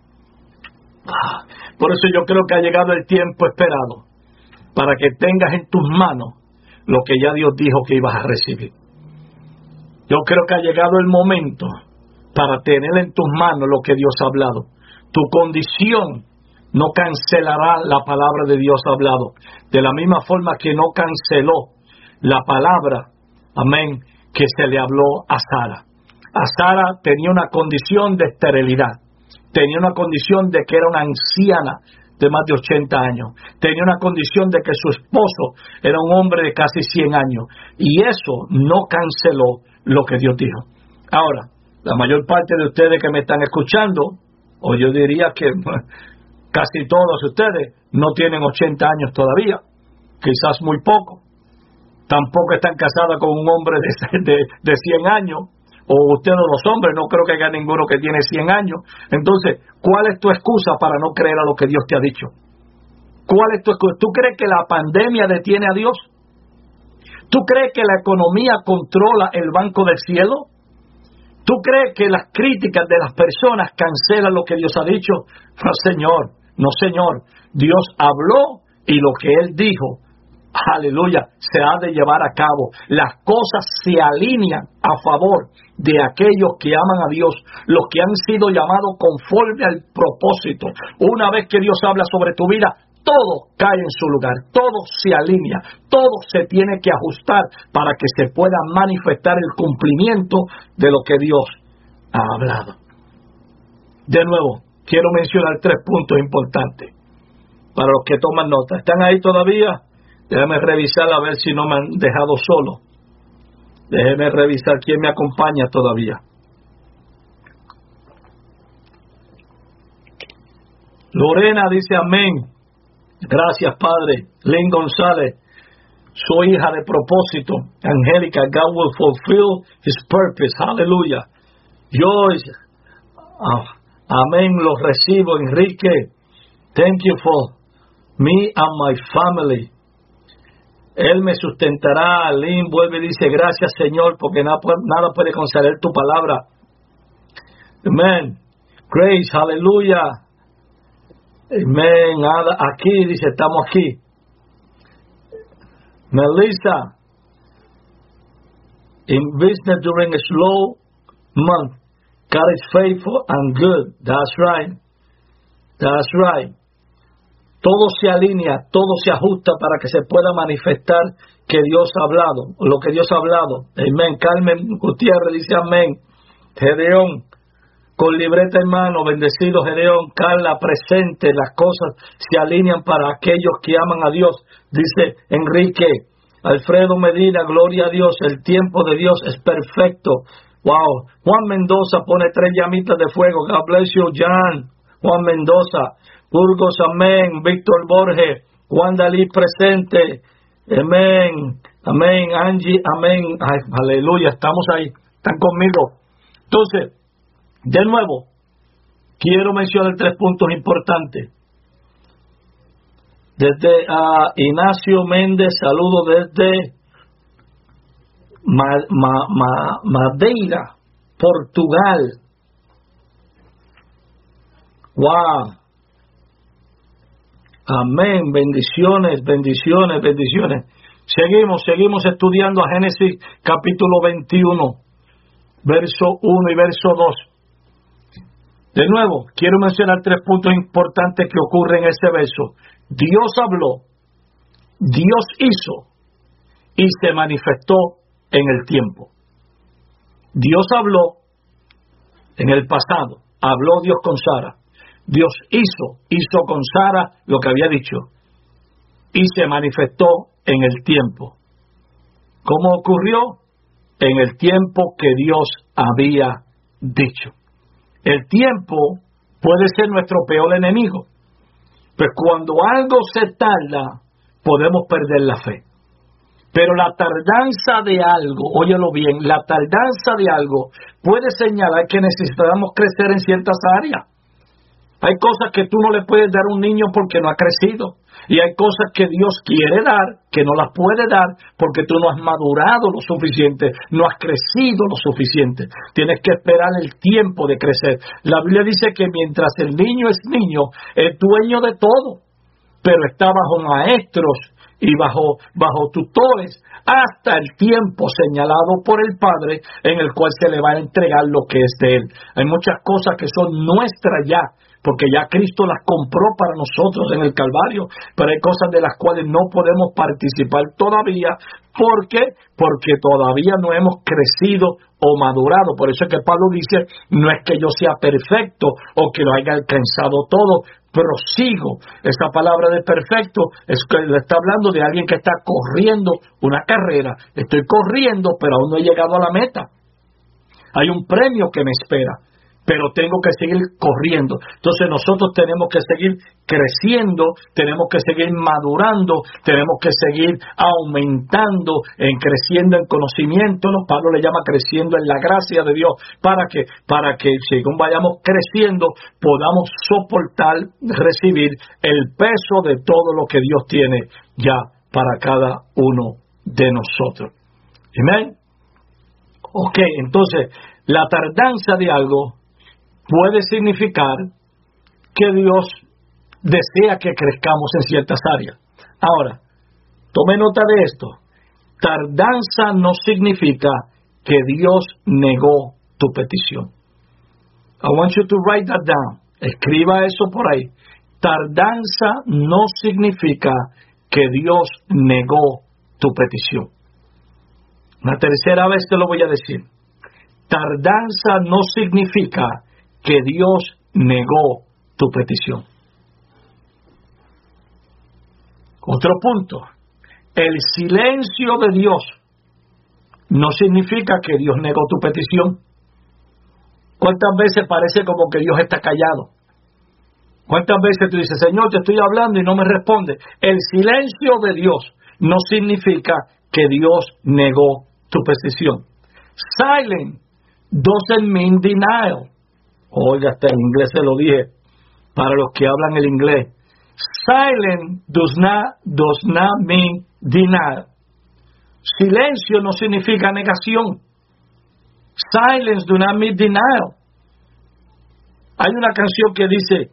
Por eso yo creo que ha llegado el tiempo esperado para que tengas en tus manos lo que ya Dios dijo que ibas a recibir. Yo creo que ha llegado el momento para tener en tus manos lo que Dios ha hablado. Tu condición no cancelará la palabra de Dios hablado, de la misma forma que no canceló la palabra, amén, que se le habló a Sara. A Sara tenía una condición de esterilidad, tenía una condición de que era una anciana de más de 80 años, tenía una condición de que su esposo era un hombre de casi 100 años, y eso no canceló lo que Dios dijo. Ahora, la mayor parte de ustedes que me están escuchando, o yo diría que casi todos ustedes, no tienen 80 años todavía, quizás muy poco. Tampoco están casadas con un hombre de 100 años, o ustedes los hombres, no creo que haya ninguno que tiene 100 años. Entonces, ¿cuál es tu excusa para no creer a lo que Dios te ha dicho? ¿Cuál es tu excusa? ¿Tú crees que la pandemia detiene a Dios? ¿Tú crees que la economía controla el banco del cielo? ¿Tú crees que las críticas de las personas cancelan lo que Dios ha dicho? No, señor, no, señor. Dios habló y lo que Él dijo, aleluya, se ha de llevar a cabo. Las cosas se alinean a favor de aquellos que aman a Dios, los que han sido llamados conforme al propósito. Una vez que Dios habla sobre tu vida, todo cae en su lugar, todo se alinea, todo se tiene que ajustar para que se pueda manifestar el cumplimiento de lo que Dios ha hablado. De nuevo, quiero mencionar 3 puntos importantes para los que toman nota. ¿Están ahí todavía? Déjame revisar a ver si no me han dejado solo. Déjeme revisar quién me acompaña todavía. Lorena dice amén. Gracias, Padre. Lynn González, soy hija de propósito. Angélica, God will fulfill His purpose. Aleluya. Joyce, amén, los recibo. Enrique, thank you for me and my family. Él me sustentará. Lynn vuelve y dice, gracias, Señor, porque nada puede conceder tu palabra. Amén. Grace, aleluya. Amén. Aquí dice, estamos aquí. Melissa, in business during a slow month, God is faithful and good. That's right. That's right. Todo se alinea, todo se ajusta para que se pueda manifestar que Dios ha hablado, lo que Dios ha hablado. Amén. Carmen Gutiérrez dice amén. Gedeón, con libreta en mano, bendecido Gedeón. Carla, presente, las cosas se alinean para aquellos que aman a Dios. Dice Enrique. Alfredo Medina, gloria a Dios, el tiempo de Dios es perfecto. Wow. Juan Mendoza pone 3 llamitas de fuego. God bless you, Jan. Juan Mendoza. Burgos, amén. Víctor Borges, Juan Dalí presente. Amén. Amén. Angie, amén. Ay, aleluya, estamos ahí. Están conmigo. Entonces, de nuevo, quiero mencionar 3 puntos importantes. Desde Ignacio Méndez, saludo desde Madeira, Portugal. Wow. Amén. Bendiciones, bendiciones, bendiciones. Seguimos estudiando a Génesis capítulo 21, verso 1 y verso 2. De nuevo, quiero mencionar 3 puntos importantes que ocurren en ese verso. Dios habló, Dios hizo y se manifestó en el tiempo. Dios habló en el pasado, habló Dios con Sara. Dios hizo con Sara lo que había dicho y se manifestó en el tiempo. ¿Cómo ocurrió? En el tiempo que Dios había dicho. El tiempo puede ser nuestro peor enemigo. Pues cuando algo se tarda, podemos perder la fe. Pero la tardanza de algo, óyelo bien, la tardanza de algo puede señalar que necesitamos crecer en ciertas áreas. Hay cosas que tú no le puedes dar a un niño porque no ha crecido. Y hay cosas que Dios quiere dar, que no las puede dar porque tú no has madurado lo suficiente, no has crecido lo suficiente. Tienes que esperar el tiempo de crecer. La Biblia dice que mientras el niño es niño, es dueño de todo, pero está bajo maestros y bajo tutores hasta el tiempo señalado por el Padre en el cual se le va a entregar lo que es de Él. Hay muchas cosas que son nuestras ya, porque ya Cristo las compró para nosotros en el Calvario, pero hay cosas de las cuales no podemos participar todavía. ¿Por qué? Porque todavía no hemos crecido o madurado. Por eso es que Pablo dice, no es que yo sea perfecto o que lo haya alcanzado todo, prosigo. Esa palabra de perfecto es que le está hablando de alguien que está corriendo una carrera. Estoy corriendo, pero aún no he llegado a la meta. Hay un premio que me espera, pero tengo que seguir corriendo. Entonces nosotros tenemos que seguir creciendo, tenemos que seguir madurando, tenemos que seguir aumentando, creciendo en conocimiento. ¿No? Pablo le llama creciendo en la gracia de Dios. ¿Para qué? Para que según vayamos creciendo, podamos soportar, recibir el peso de todo lo que Dios tiene ya para cada uno de nosotros. ¿Amén? Ok, entonces, la tardanza de algo puede significar que Dios desea que crezcamos en ciertas áreas. Ahora, tome nota de esto. Tardanza no significa que Dios negó tu petición. I want you to write that down. Escriba eso por ahí. Tardanza no significa que Dios negó tu petición. Una tercera vez te lo voy a decir. Tardanza no significa que Dios negó tu petición. Otro punto. El silencio de Dios no significa que Dios negó tu petición. ¿Cuántas veces parece como que Dios está callado? ¿Cuántas veces tú dices, Señor, te estoy hablando y no me responde? El silencio de Dios no significa que Dios negó tu petición. Silent doesn't mean denial. Oiga, hasta en inglés se lo dije para los que hablan el inglés. Silent does not mean denial. Silencio no significa negación. Silence do not mean denial. Hay una canción que dice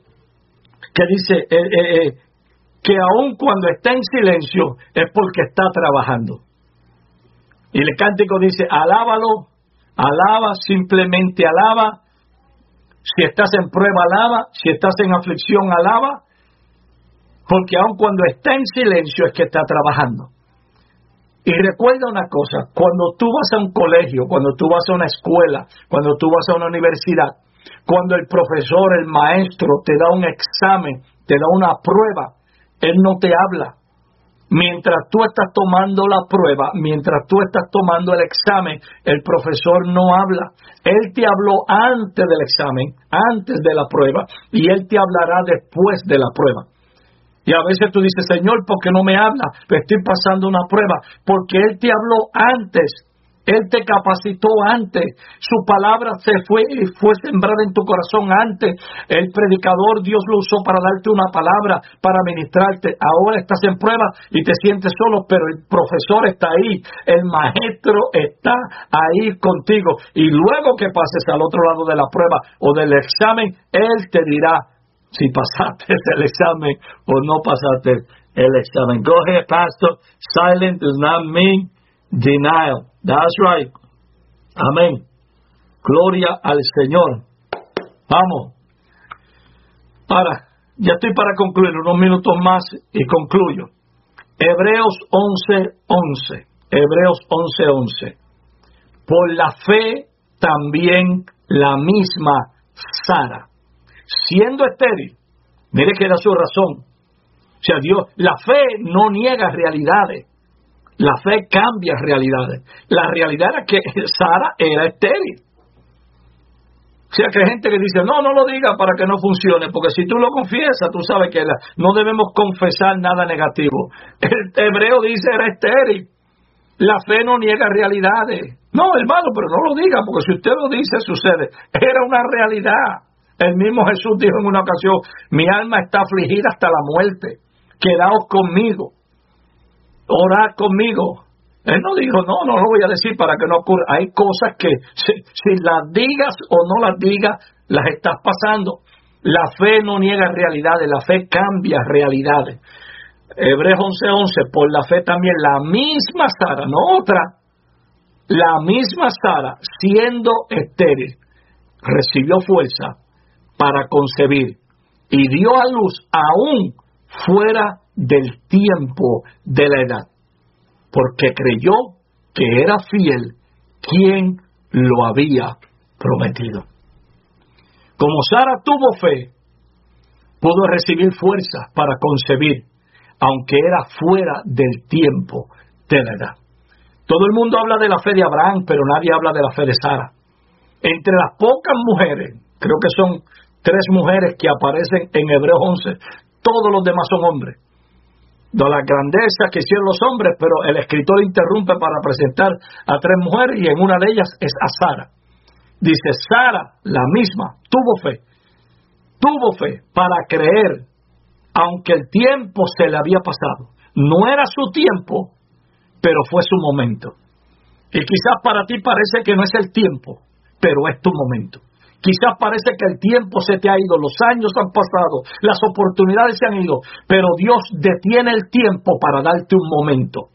que aun cuando está en silencio es porque está trabajando. Y el cántico dice, alábalo, alaba, simplemente alaba. Si estás en prueba, alaba. Si estás en aflicción, alaba. Porque aun cuando está en silencio es que está trabajando. Y recuerda una cosa, cuando tú vas a un colegio, cuando tú vas a una escuela, cuando tú vas a una universidad, cuando el profesor, el maestro te da un examen, te da una prueba, él no te habla. Mientras tú estás tomando la prueba, mientras tú estás tomando el examen, el profesor no habla. Él te habló antes del examen, antes de la prueba, y él te hablará después de la prueba. Y a veces tú dices, Señor, ¿por qué no me habla? Estoy pasando una prueba. Porque Él te habló antes. Él te capacitó antes. Su palabra fue sembrada en tu corazón antes. El predicador, Dios lo usó para darte una palabra, para ministrarte. Ahora estás en prueba y te sientes solo, pero el profesor está ahí. El maestro está ahí contigo. Y luego que pases al otro lado de la prueba o del examen, Él te dirá si pasaste el examen o no pasaste el examen. Go ahead, Pastor. Silent does not mean denial. That's right. Amén. Gloria al Señor. Vamos. Ahora, ya estoy para concluir, unos minutos más y concluyo. Hebreos 11:11. Hebreos 11:11. por la fe también la misma Sara, siendo estéril, mire que era su razón. O sea, la fe no niega realidades, la fe cambia realidades. La realidad era que Sara era estéril. O sea, que hay gente que dice, no lo diga para que no funcione, porque si tú lo confiesas, tú sabes que no debemos confesar nada negativo. El hebreo dice era estéril. La fe no niega realidades. No, hermano, pero no lo diga, porque si usted lo dice, sucede. Era una realidad. El mismo Jesús dijo en una ocasión, mi alma está afligida hasta la muerte. Quedaos conmigo. Orad conmigo. Él no dijo, no lo voy a decir para que no ocurra. Hay cosas que si las digas o no las digas, las estás pasando. La fe no niega realidades, la fe cambia realidades. Hebreos 11:11, por la fe también la misma Sara, no otra, la misma Sara, siendo estéril, recibió fuerza para concebir y dio a luz aún fuera del tiempo de la edad, porque creyó que era fiel quien lo había prometido. Como Sara tuvo fe, pudo recibir fuerza para concebir, aunque era fuera del tiempo de la edad. Todo el mundo habla de la fe de Abraham, pero nadie habla de la fe de Sara. Entre las pocas mujeres, creo que son 3 mujeres que aparecen en Hebreos 11, todos los demás son hombres. De las grandezas que hicieron los hombres, pero el escritor interrumpe para presentar a 3 mujeres y en una de ellas es a Sara. Dice, Sara, la misma, tuvo fe para creer, aunque el tiempo se le había pasado. No era su tiempo, pero fue su momento. Y quizás para ti parece que no es el tiempo, pero es tu momento. Quizás parece que el tiempo se te ha ido, los años han pasado, las oportunidades se han ido, pero Dios detiene el tiempo para darte un momento.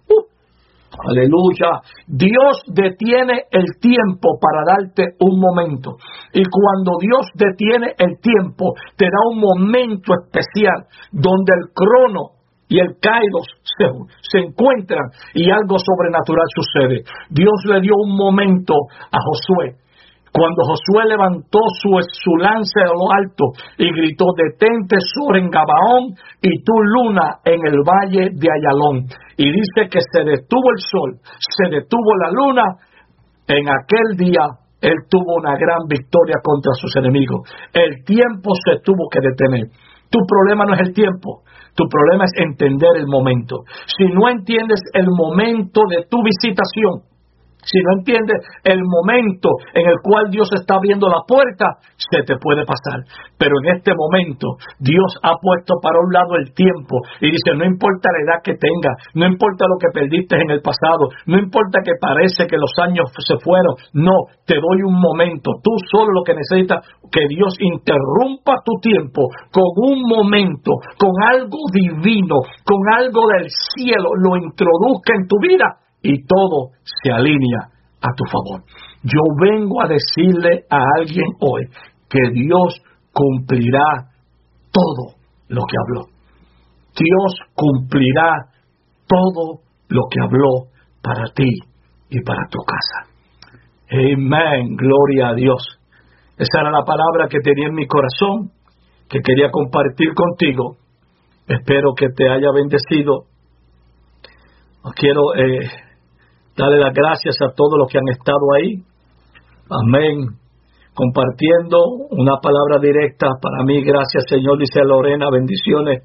Aleluya. Dios detiene el tiempo para darte un momento. Y cuando Dios detiene el tiempo, te da un momento especial donde el crono y el kairos se encuentran y algo sobrenatural sucede. Dios le dio un momento a Josué. Cuando Josué levantó su lanza a lo alto y gritó, detente sur en Gabaón y tú luna en el valle de Ayalón. Y dice que se detuvo el sol, se detuvo la luna. En aquel día él tuvo una gran victoria contra sus enemigos. El tiempo se tuvo que detener. Tu problema no es el tiempo, tu problema es entender el momento. Si no entiendes el momento de tu visitación, si no entiendes el momento en el cual Dios está abriendo la puerta, se te puede pasar. Pero en este momento, Dios ha puesto para un lado el tiempo y dice, no importa la edad que tengas, no importa lo que perdiste en el pasado, no importa que parece que los años se fueron, no, te doy un momento. Tú solo lo que necesitas, que Dios interrumpa tu tiempo con un momento, con algo divino, con algo del cielo, lo introduzca en tu vida. Y todo se alinea a tu favor. Yo vengo a decirle a alguien hoy que Dios cumplirá todo lo que habló. Dios cumplirá todo lo que habló para ti y para tu casa. Amén, gloria a Dios. Esa era la palabra que tenía en mi corazón, que quería compartir contigo. Espero que te haya bendecido. Quiero darle las gracias a todos los que han estado ahí. Amén. Compartiendo una palabra directa para mí. Gracias, Señor, dice Lorena. Bendiciones.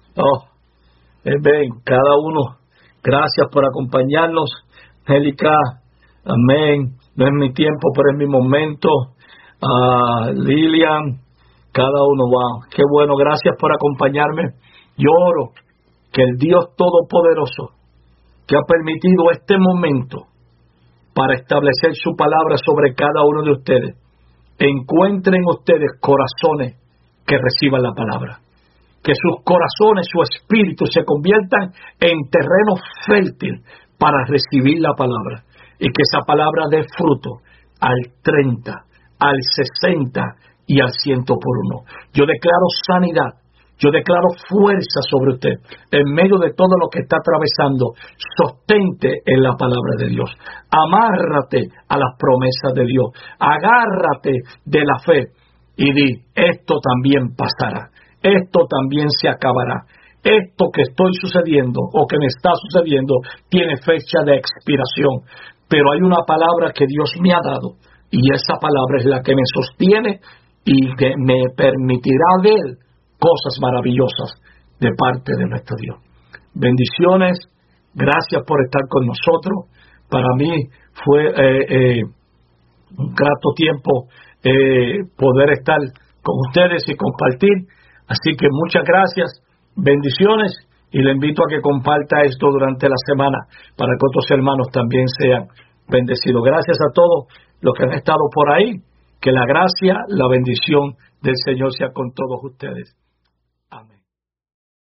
Amén. Cada uno, gracias por acompañarnos. Angélica, amén. No es mi tiempo, pero es mi momento. Lilian, cada uno, wow. Qué bueno, gracias por acompañarme. Yo oro que el Dios Todopoderoso, que ha permitido este momento para establecer su palabra sobre cada uno de ustedes, encuentren ustedes corazones que reciban la palabra. Que sus corazones, su espíritu se conviertan en terreno fértil para recibir la palabra. Y que esa palabra dé fruto al 30, al 60 y al 100 por uno. Yo declaro sanidad. Yo declaro fuerza sobre usted. En medio de todo lo que está atravesando, sostente en la palabra de Dios. Amárrate a las promesas de Dios. Agárrate de la fe y di, esto también pasará. Esto también se acabará. Esto que estoy sucediendo o que me está sucediendo tiene fecha de expiración. Pero hay una palabra que Dios me ha dado y esa palabra es la que me sostiene y que me permitirá ver cosas maravillosas de parte de nuestro Dios. Bendiciones, gracias por estar con nosotros. Para mí fue un grato tiempo poder estar con ustedes y compartir. Así que muchas gracias, bendiciones, y le invito a que comparta esto durante la semana para que otros hermanos también sean bendecidos. Gracias a todos los que han estado por ahí. Que la gracia, la bendición del Señor sea con todos ustedes.